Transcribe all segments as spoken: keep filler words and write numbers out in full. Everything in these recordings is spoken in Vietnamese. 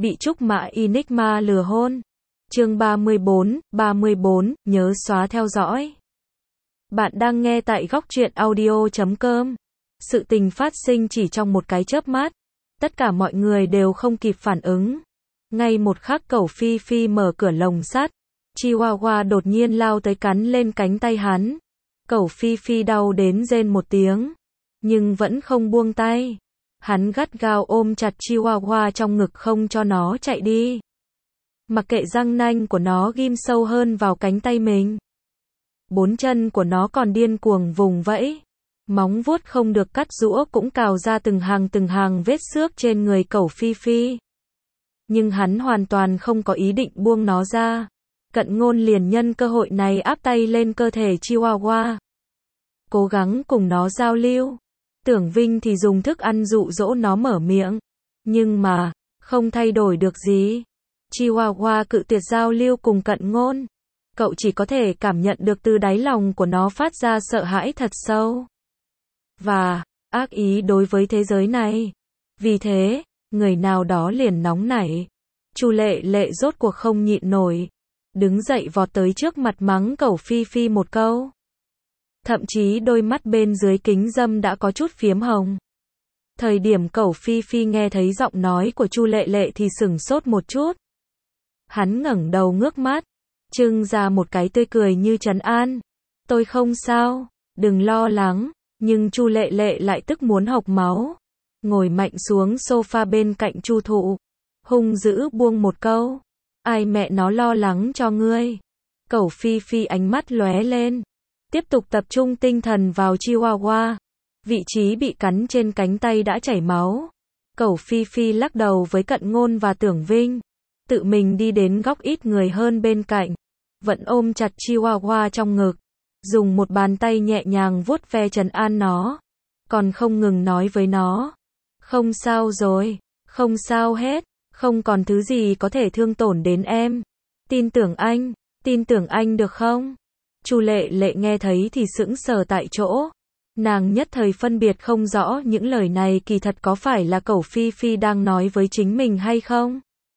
bị Trúc Mã Enigma lừa hôn. Chương ba mươi bốn, ba mươi bốn, nhớ xóa theo dõi. Bạn đang nghe tại góc truyện audio chấm com. Sự tình phát sinh chỉ trong một cái chớp mắt. Tất cả mọi người đều không kịp phản ứng. Ngay một khắc Cẩu Phi Phi mở cửa lồng sắt, Chihuahua đột nhiên lao tới cắn lên cánh tay hắn. Cẩu Phi Phi đau đến rên một tiếng, nhưng vẫn không buông tay. Hắn gắt gao ôm chặt Chihuahua trong ngực không cho nó chạy đi. Mặc kệ răng nanh của nó ghim sâu hơn vào cánh tay mình. Bốn chân của nó còn điên cuồng vùng vẫy. Móng vuốt không được cắt rũa cũng cào ra từng hàng từng hàng vết xước trên người Cẩu Phi Phi. Nhưng hắn hoàn toàn không có ý định buông nó ra. Cận Ngôn liền nhân cơ hội này áp tay lên cơ thể Chihuahua, cố gắng cùng nó giao lưu. Tưởng Vinh thì dùng thức ăn dụ dỗ nó mở miệng. Nhưng mà, không thay đổi được gì. Chihuahua cự tuyệt giao lưu cùng Cận Ngôn. Cậu chỉ có thể cảm nhận được từ đáy lòng của nó phát ra sợ hãi thật sâu. Và, ác ý đối với thế giới này. Vì thế, người nào đó liền nóng nảy. Chu Lệ Lệ rốt cuộc không nhịn nổi. Đứng dậy vọt tới trước mặt mắng Cẩu Phi Phi một câu. Thậm chí đôi mắt bên dưới kính râm đã có chút phiếm hồng. Thời điểm Cẩu Phi Phi nghe thấy giọng nói của Chu Lệ Lệ thì sửng sốt một chút. Hắn ngẩng đầu ngước mắt, trưng ra một cái tươi cười như trấn an. Tôi không sao, đừng lo lắng. Nhưng Chu Lệ Lệ lại tức muốn hộc máu. Ngồi mạnh xuống sofa bên cạnh Chu Thụ, hung dữ buông một câu. Ai mẹ nó lo lắng cho ngươi. Cẩu Phi Phi ánh mắt lóe lên, tiếp tục tập trung tinh thần vào Chihuahua. Vị trí bị cắn trên cánh tay đã chảy máu. Cẩu Phi Phi lắc đầu với Cận Ngôn và Tưởng Vinh, tự mình đi đến góc ít người hơn bên cạnh, vẫn ôm chặt Chihuahua trong ngực, dùng một bàn tay nhẹ nhàng vuốt ve trấn an nó, còn không ngừng nói với nó. Không sao rồi, không sao hết, không còn thứ gì có thể thương tổn đến em. Tin tưởng anh, tin tưởng anh được không? Chu Lệ Lệ nghe thấy thì sững sờ tại chỗ. Nàng nhất thời phân biệt không rõ những lời này kỳ thật có phải là Cẩu Phi Phi đang nói với chính mình hay không.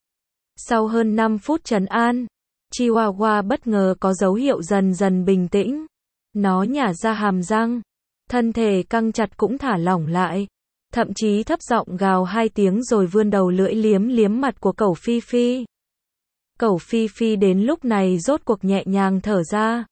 Sau hơn năm phút trấn an, Chihuahua bất ngờ có dấu hiệu dần dần bình tĩnh. Nó nhả ra hàm răng, thân thể căng chặt cũng thả lỏng lại. Thậm chí thấp giọng gào hai tiếng rồi vươn đầu lưỡi liếm liếm mặt của Cẩu Phi Phi. Cẩu Phi Phi đến lúc này rốt cuộc nhẹ nhàng thở ra.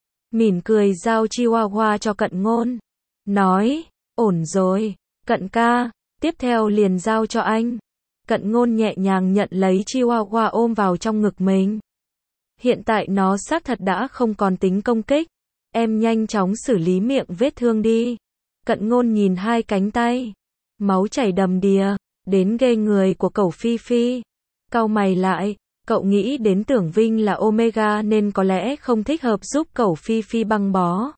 Mỉm cười giao Chihuahua cho Cận Ngôn. Nói, ổn rồi, Cận ca, tiếp theo liền giao cho anh. Cận Ngôn nhẹ nhàng nhận lấy Chihuahua ôm vào trong ngực mình. Hiện tại nó xác thật đã không còn tính công kích. Em nhanh chóng xử lý miệng vết thương đi. Cận Ngôn nhìn hai cánh tay, máu chảy đầm đìa, đến ghê người của Cẩu Phi Phi. Cau mày lại, cậu nghĩ đến Tưởng Vinh là Omega nên có lẽ không thích hợp giúp Cẩu Phi Phi băng bó.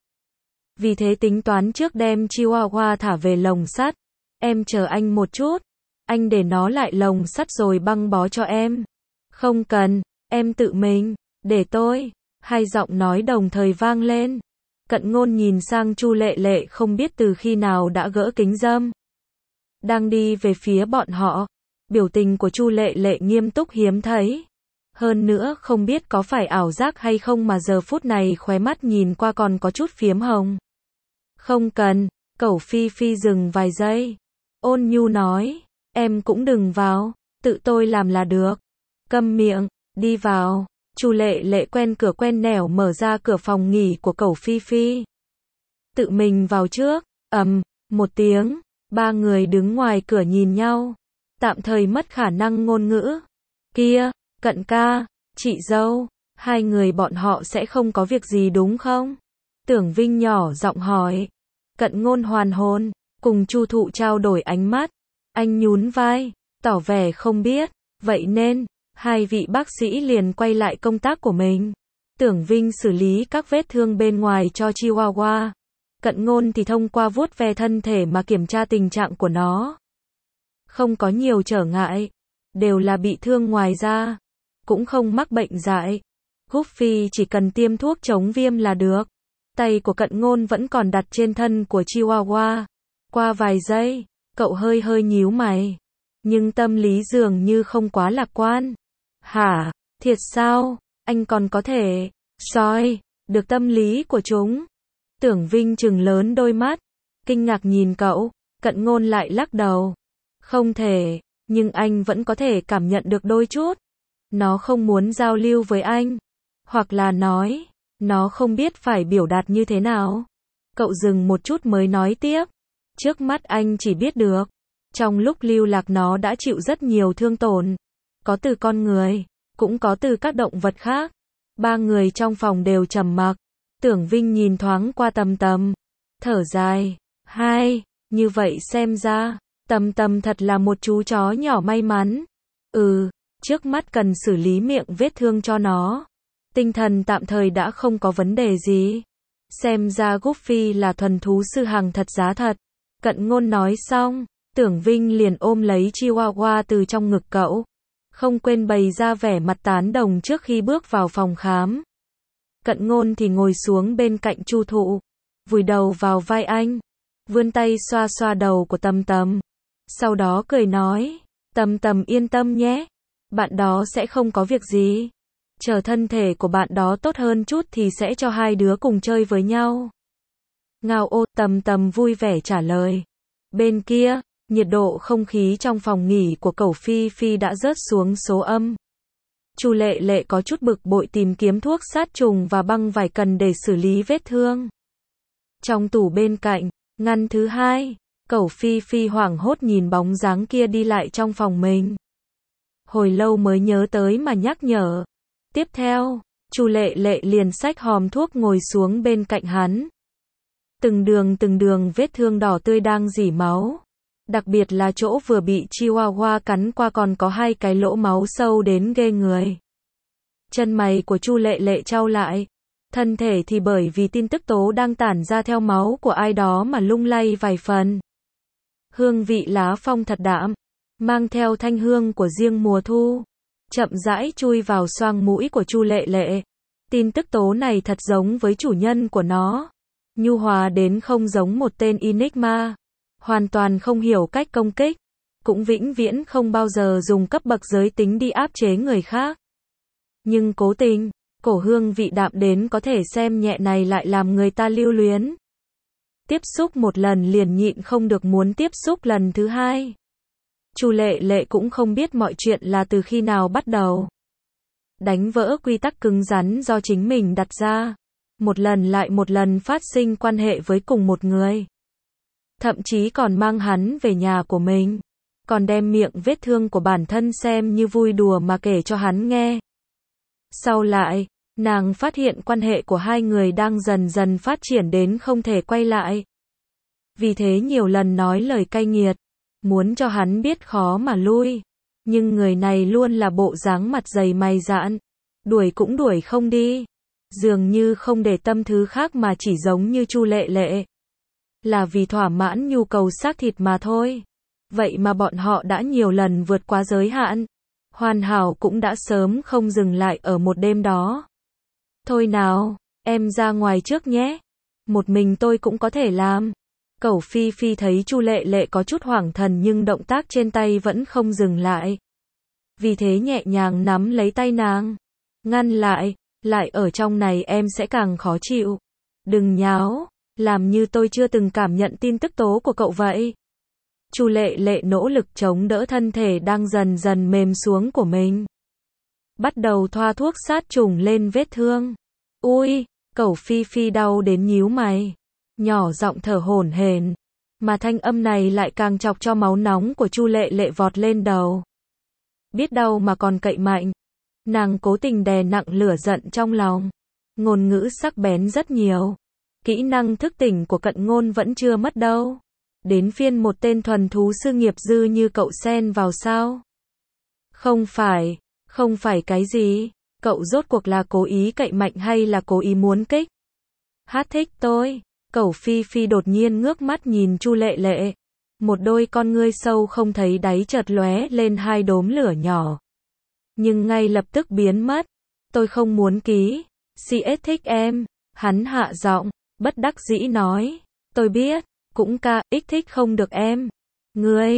Vì thế tính toán trước đem Chihuahua thả về lồng sắt. Em chờ anh một chút, anh để nó lại lồng sắt rồi băng bó cho em. Không cần, em tự mình, để tôi. Hai giọng nói đồng thời vang lên. Cận Ngôn nhìn sang Chu Lệ Lệ không biết từ khi nào đã gỡ kính râm, đang đi về phía bọn họ. Biểu tình của Chu Lệ Lệ nghiêm túc hiếm thấy. Hơn nữa không biết có phải ảo giác hay không mà giờ phút này khóe mắt nhìn qua còn có chút phiếm hồng. Không cần, Cẩu Phi Phi dừng vài giây. Ôn nhu nói, em cũng đừng vào, tự tôi làm là được. Câm miệng, đi vào. Chu Lệ Lệ quen cửa quen nẻo mở ra cửa phòng nghỉ của Cẩu Phi Phi. Tự mình vào trước, ầm, một tiếng, ba người đứng ngoài cửa nhìn nhau, tạm thời mất khả năng ngôn ngữ. Kia, Cận ca, chị dâu, hai người bọn họ sẽ không có việc gì đúng không? Tưởng Vinh nhỏ giọng hỏi. Cận Ngôn hoàn hồn, cùng Chu Thụ trao đổi ánh mắt. Anh nhún vai, tỏ vẻ không biết, vậy nên hai vị bác sĩ liền quay lại công tác của mình. Tưởng Vinh xử lý các vết thương bên ngoài cho Chihuahua. Cận Ngôn thì thông qua vuốt ve thân thể mà kiểm tra tình trạng của nó. Không có nhiều trở ngại, đều là bị thương ngoài da, cũng không mắc bệnh dại. Goofy chỉ cần tiêm thuốc chống viêm là được. Tay của Cận Ngôn vẫn còn đặt trên thân của Chihuahua. Qua vài giây, cậu hơi hơi nhíu mày. nhưng tâm lý dường như không quá lạc quan. Hả, thiệt sao, anh còn có thể, soi, được tâm lý của chúng. Tưởng Vinh trừng lớn đôi mắt, kinh ngạc nhìn cậu, Cận Ngôn lại lắc đầu. Không thể, nhưng anh vẫn có thể cảm nhận được đôi chút. Nó không muốn giao lưu với anh. Hoặc là nói, nó không biết phải biểu đạt như thế nào. Cậu dừng một chút mới nói tiếp. Trước mắt anh chỉ biết được. Trong lúc lưu lạc nó đã chịu rất nhiều thương tổn. Có từ con người, cũng có từ các động vật khác. Ba người trong phòng đều trầm mặc. Tưởng Vinh nhìn thoáng qua Tầm Tầm. Thở dài. Hai, như vậy xem ra, Tầm Tầm thật là một chú chó nhỏ may mắn. Ừ, trước mắt cần xử lý miệng vết thương cho nó. Tinh thần tạm thời đã không có vấn đề gì. Xem ra Guppy là thuần thú sư hàng thật giá thật. Cận Ngôn nói xong, Tưởng Vinh liền ôm lấy Chihuahua từ trong ngực cậu. Không quên bày ra vẻ mặt tán đồng trước khi bước vào phòng khám. Cận Ngôn thì ngồi xuống bên cạnh Chu Thụ, vùi đầu vào vai anh, vươn tay xoa xoa đầu của Tầm Tầm. Sau đó cười nói, Tầm Tầm yên tâm nhé, bạn đó sẽ không có việc gì. Chờ thân thể của bạn đó tốt hơn chút thì sẽ cho hai đứa cùng chơi với nhau. Ngao ô, Tầm Tầm vui vẻ trả lời. Bên kia, nhiệt độ không khí trong phòng nghỉ của Cẩu Phi Phi đã rớt xuống số âm. Chu Lệ Lệ có chút bực bội tìm kiếm thuốc sát trùng và băng vải cần để xử lý vết thương. Trong tủ bên cạnh, ngăn thứ hai, Cẩu Phi Phi hoảng hốt nhìn bóng dáng kia đi lại trong phòng mình. Hồi lâu mới nhớ tới mà nhắc nhở. Tiếp theo, Chu Lệ Lệ liền xách hòm thuốc ngồi xuống bên cạnh hắn. Từng đường từng đường vết thương đỏ tươi đang rỉ máu. Đặc biệt là chỗ vừa bị Chihuahua cắn qua còn có hai cái lỗ máu sâu đến ghê người. Chân mày của Chu Lệ Lệ chau lại. Thân thể thì bởi vì tin tức tố đang tản ra theo máu của ai đó mà lung lay vài phần. Hương vị lá phong thật đạm, mang theo thanh hương của riêng mùa thu. Chậm rãi chui vào xoang mũi của Chu Lệ Lệ. Tin tức tố này thật giống với chủ nhân của nó. Nhu hòa đến không giống một tên Enigma. Hoàn toàn không hiểu cách công kích. Cũng vĩnh viễn không bao giờ dùng cấp bậc giới tính đi áp chế người khác. Nhưng cố tình, cổ hương vị đạm đến có thể xem nhẹ này lại làm người ta lưu luyến. Tiếp xúc một lần liền nhịn không được muốn tiếp xúc lần thứ hai. Chu Lệ Lệ cũng không biết mọi chuyện là từ khi nào bắt đầu. Đánh vỡ quy tắc cứng rắn do chính mình đặt ra. Một lần lại một lần phát sinh quan hệ với cùng một người. Thậm chí còn mang hắn về nhà của mình. Còn đem miệng vết thương của bản thân xem như vui đùa mà kể cho hắn nghe. Sau lại, nàng phát hiện quan hệ của hai người đang dần dần phát triển đến không thể quay lại. Vì thế nhiều lần nói lời cay nghiệt. Muốn cho hắn biết khó mà lui. Nhưng người này luôn là bộ dáng mặt dày mày dạn. Đuổi cũng đuổi không đi. Dường như không để tâm thứ khác mà chỉ giống như Chu Lệ Lệ. Là vì thỏa mãn nhu cầu xác thịt mà thôi. Vậy mà bọn họ đã nhiều lần vượt quá giới hạn. Hoàn hảo cũng đã sớm không dừng lại ở một đêm đó. Thôi nào, em ra ngoài trước nhé. Một mình tôi cũng có thể làm. Cẩu Phi Phi thấy Chu Lệ Lệ có chút hoảng thần nhưng động tác trên tay vẫn không dừng lại. Vì thế nhẹ nhàng nắm lấy tay nàng. Ngăn lại, lại ở trong này em sẽ càng khó chịu. Đừng nháo, làm như tôi chưa từng cảm nhận tin tức tố của cậu vậy. Chu Lệ Lệ nỗ lực chống đỡ thân thể đang dần dần mềm xuống của mình. Bắt đầu thoa thuốc sát trùng lên vết thương. Ui, Cẩu Phi Phi đau đến nhíu mày. Nhỏ giọng thở hổn hển, mà thanh âm này lại càng chọc cho máu nóng của Chu Lệ Lệ vọt lên đầu. Biết đau mà còn cậy mạnh. Nàng cố tình đè nặng lửa giận trong lòng. Ngôn ngữ sắc bén rất nhiều. Kỹ năng thức tỉnh của Cận Ngôn vẫn chưa mất đâu. Đến phiên một tên thuần thú sư nghiệp dư như cậu xen vào sao? Không phải, không phải cái gì. Cậu rốt cuộc là cố ý cậy mạnh hay là cố ý muốn kích? Hát thích tôi. Cẩu Phi Phi đột nhiên ngước mắt nhìn Chu Lệ Lệ. Một đôi con ngươi sâu không thấy đáy chợt lóe lên hai đốm lửa nhỏ. Nhưng ngay lập tức biến mất. Tôi không muốn ký. xê ét thích em. Hắn hạ giọng, bất đắc dĩ nói. Tôi biết, cũng ca ích thích không được em. Ngươi,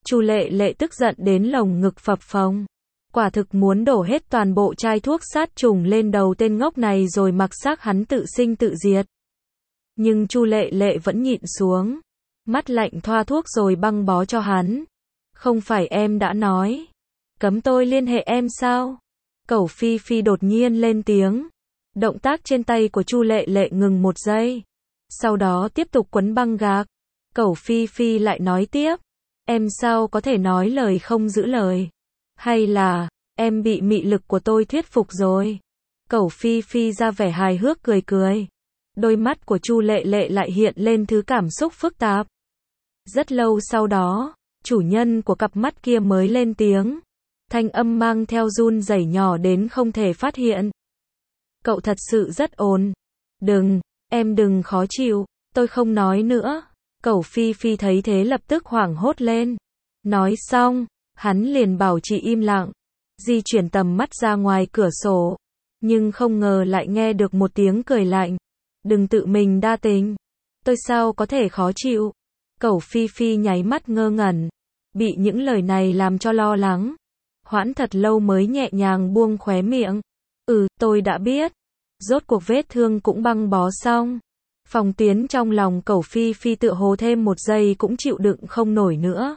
Chu Lệ Lệ tức giận đến lồng ngực phập phồng. Quả thực muốn đổ hết toàn bộ chai thuốc sát trùng lên đầu tên ngốc này rồi mặc xác hắn tự sinh tự diệt. Nhưng Chu Lệ Lệ vẫn nhịn xuống. Mắt lạnh thoa thuốc rồi băng bó cho hắn. Không phải em đã nói cấm tôi liên hệ em sao? Cẩu Phi Phi đột nhiên lên tiếng. Động tác trên tay của Chu Lệ Lệ ngừng một giây. Sau đó tiếp tục quấn băng gạc. Cẩu Phi Phi lại nói tiếp. Em sao có thể nói lời không giữ lời? Hay là, em bị mị lực của tôi thuyết phục rồi? Cẩu Phi Phi ra vẻ hài hước cười cười. Đôi mắt của Chu Lệ Lệ lại hiện lên thứ cảm xúc phức tạp. Rất lâu sau đó, chủ nhân của cặp mắt kia mới lên tiếng. Thanh âm mang theo run rẩy nhỏ đến không thể phát hiện. Cậu thật sự rất ồn. Đừng, em đừng khó chịu, tôi không nói nữa. Cẩu Phi Phi thấy thế lập tức hoảng hốt lên. Nói xong, hắn liền bảo chị im lặng. Di chuyển tầm mắt ra ngoài cửa sổ. Nhưng không ngờ lại nghe được một tiếng cười lạnh. Đừng tự mình đa tình. Tôi sao có thể khó chịu? Cẩu Phi Phi nháy mắt ngơ ngẩn. Bị những lời này làm cho lo lắng. Hoãn thật lâu mới nhẹ nhàng buông khóe miệng. Ừ, tôi đã biết. Rốt cuộc vết thương cũng băng bó xong. Phòng Tuyến trong lòng Cẩu Phi Phi tựa hồ thêm một giây cũng chịu đựng không nổi nữa.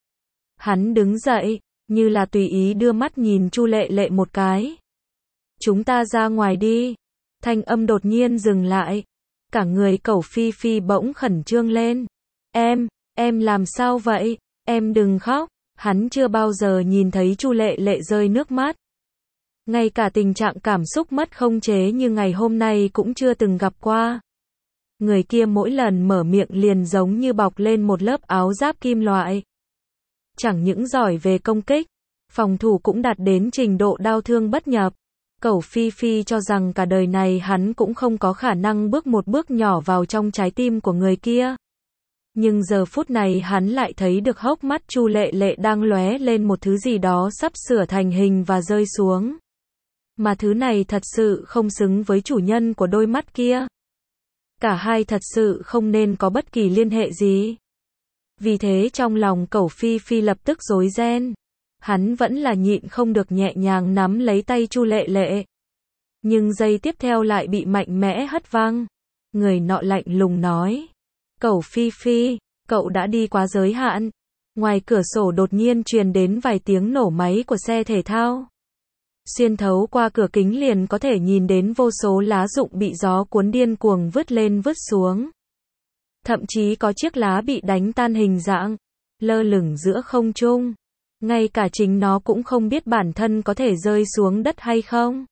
Hắn đứng dậy, như là tùy ý đưa mắt nhìn Chu Lệ Lệ một cái. Chúng ta ra ngoài đi. Thanh âm đột nhiên dừng lại. Cả người Cẩu Phi Phi bỗng khẩn trương lên. Em, em làm sao vậy? Em đừng khóc. Hắn chưa bao giờ nhìn thấy Chu Lệ Lệ rơi nước mắt. Ngay cả tình trạng cảm xúc mất khống chế như ngày hôm nay cũng chưa từng gặp qua. Người kia mỗi lần mở miệng liền giống như bọc lên một lớp áo giáp kim loại. Chẳng những giỏi về công kích, phòng thủ cũng đạt đến trình độ đau thương bất nhập. Cẩu Phi Phi cho rằng cả đời này hắn cũng không có khả năng bước một bước nhỏ vào trong trái tim của người kia. Nhưng giờ phút này hắn lại thấy được hốc mắt Chu Lệ Lệ đang lóe lên một thứ gì đó sắp sửa thành hình và rơi xuống. Mà thứ này thật sự không xứng với chủ nhân của đôi mắt kia. Cả hai thật sự không nên có bất kỳ liên hệ gì. Vì thế trong lòng Cẩu Phi Phi lập tức rối ren. Hắn vẫn là nhịn không được nhẹ nhàng nắm lấy tay Chu Lệ Lệ. Nhưng giây tiếp theo lại bị mạnh mẽ hất văng. Người nọ lạnh lùng nói. Cẩu Phi Phi, cậu đã đi quá giới hạn. Ngoài cửa sổ đột nhiên truyền đến vài tiếng nổ máy của xe thể thao. Xuyên thấu qua cửa kính liền có thể nhìn đến vô số lá rụng bị gió cuốn điên cuồng vứt lên vứt xuống. Thậm chí có chiếc lá bị đánh tan hình dạng, lơ lửng giữa không trung. Ngay cả chính nó cũng không biết bản thân có thể rơi xuống đất hay không.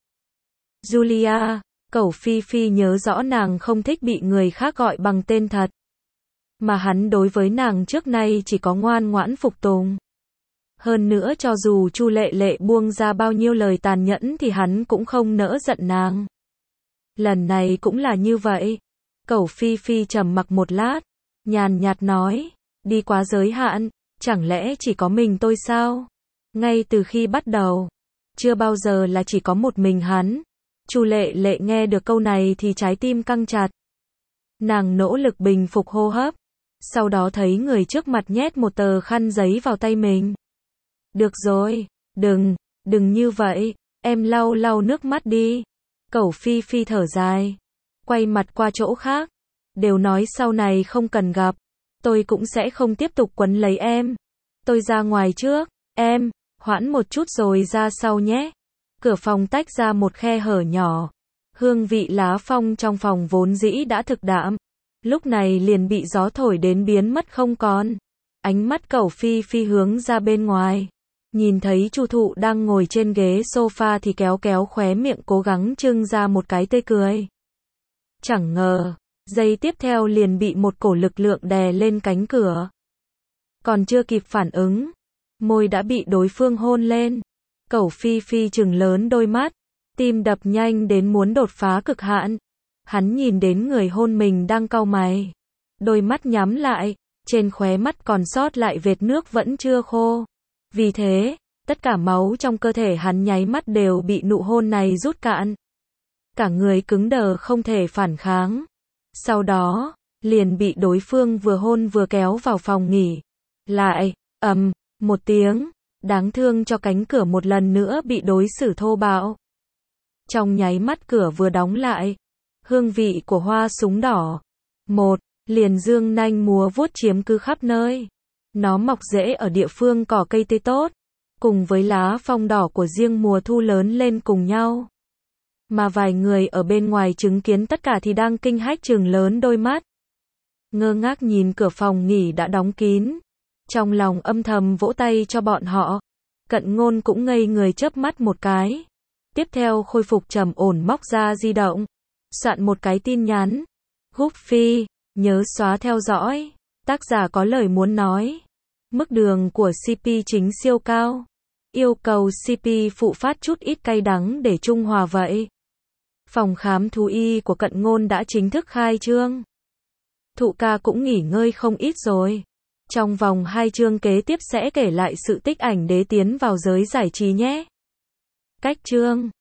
Julia, Cẩu Phi Phi nhớ rõ nàng không thích bị người khác gọi bằng tên thật. Mà hắn đối với nàng trước nay chỉ có ngoan ngoãn phục tùng. Hơn nữa cho dù Chu Lệ Lệ buông ra bao nhiêu lời tàn nhẫn thì hắn cũng không nỡ giận nàng. Lần này cũng là như vậy. Cẩu Phi Phi trầm mặc một lát, nhàn nhạt nói, đi quá giới hạn, chẳng lẽ chỉ có mình tôi sao? Ngay từ khi bắt đầu, chưa bao giờ là chỉ có một mình hắn. Chu Lệ Lệ nghe được câu này thì trái tim căng chặt. Nàng nỗ lực bình phục hô hấp, sau đó thấy người trước mặt nhét một tờ khăn giấy vào tay mình. Được rồi, đừng, đừng như vậy, em lau lau nước mắt đi. Cẩu Phi Phi thở dài, quay mặt qua chỗ khác. Đều nói sau này không cần gặp, tôi cũng sẽ không tiếp tục quấn lấy em. Tôi ra ngoài trước, em, hoãn một chút rồi ra sau nhé. Cửa phòng tách ra một khe hở nhỏ. Hương vị lá phong trong phòng vốn dĩ đã thực đạm, lúc này liền bị gió thổi đến biến mất không còn. Ánh mắt Cẩu Phi Phi hướng ra bên ngoài. Nhìn thấy Chu Thụ đang ngồi trên ghế sofa thì kéo kéo khóe miệng cố gắng trưng ra một cái tươi cười. Chẳng ngờ, giây tiếp theo liền bị một cổ lực lượng đè lên cánh cửa. Còn chưa kịp phản ứng, môi đã bị đối phương hôn lên. Cẩu Phi Phi trừng lớn đôi mắt, tim đập nhanh đến muốn đột phá cực hạn. Hắn nhìn đến người hôn mình đang cau mày. Đôi mắt nhắm lại, trên khóe mắt còn sót lại vệt nước vẫn chưa khô. Vì thế, tất cả máu trong cơ thể hắn nháy mắt đều bị nụ hôn này rút cạn. Cả người cứng đờ không thể phản kháng. Sau đó, liền bị đối phương vừa hôn vừa kéo vào phòng nghỉ. Lại, ầm, Một tiếng, đáng thương cho cánh cửa một lần nữa bị đối xử thô bạo. Trong nháy mắt cửa vừa đóng lại, hương vị của hoa súng đỏ. Một, liền dương nanh múa vuốt chiếm cứ khắp nơi. Nó mọc rễ ở địa phương cỏ cây tươi tốt, cùng với lá phong đỏ của riêng mùa thu lớn lên cùng nhau. Mà vài người ở bên ngoài chứng kiến tất cả thì đang kinh hách trừng lớn đôi mắt. Ngơ ngác nhìn cửa phòng nghỉ đã đóng kín. Trong lòng âm thầm vỗ tay cho bọn họ. Cận Ngôn cũng ngây người chớp mắt một cái. Tiếp theo khôi phục trầm ổn móc ra di động. Soạn một cái tin nhắn. Goofy, nhớ xóa theo dõi. Tác giả có lời muốn nói. Mức đường của xê pê chính siêu cao. Yêu cầu xê pê phụ phát chút ít cay đắng để trung hòa vậy. Phòng khám thú y của Cận Ngôn đã chính thức khai trương. Thụ ca cũng nghỉ ngơi không ít rồi. Trong vòng hai chương kế tiếp sẽ kể lại sự tích ảnh đế tiến vào giới giải trí nhé. Cách chương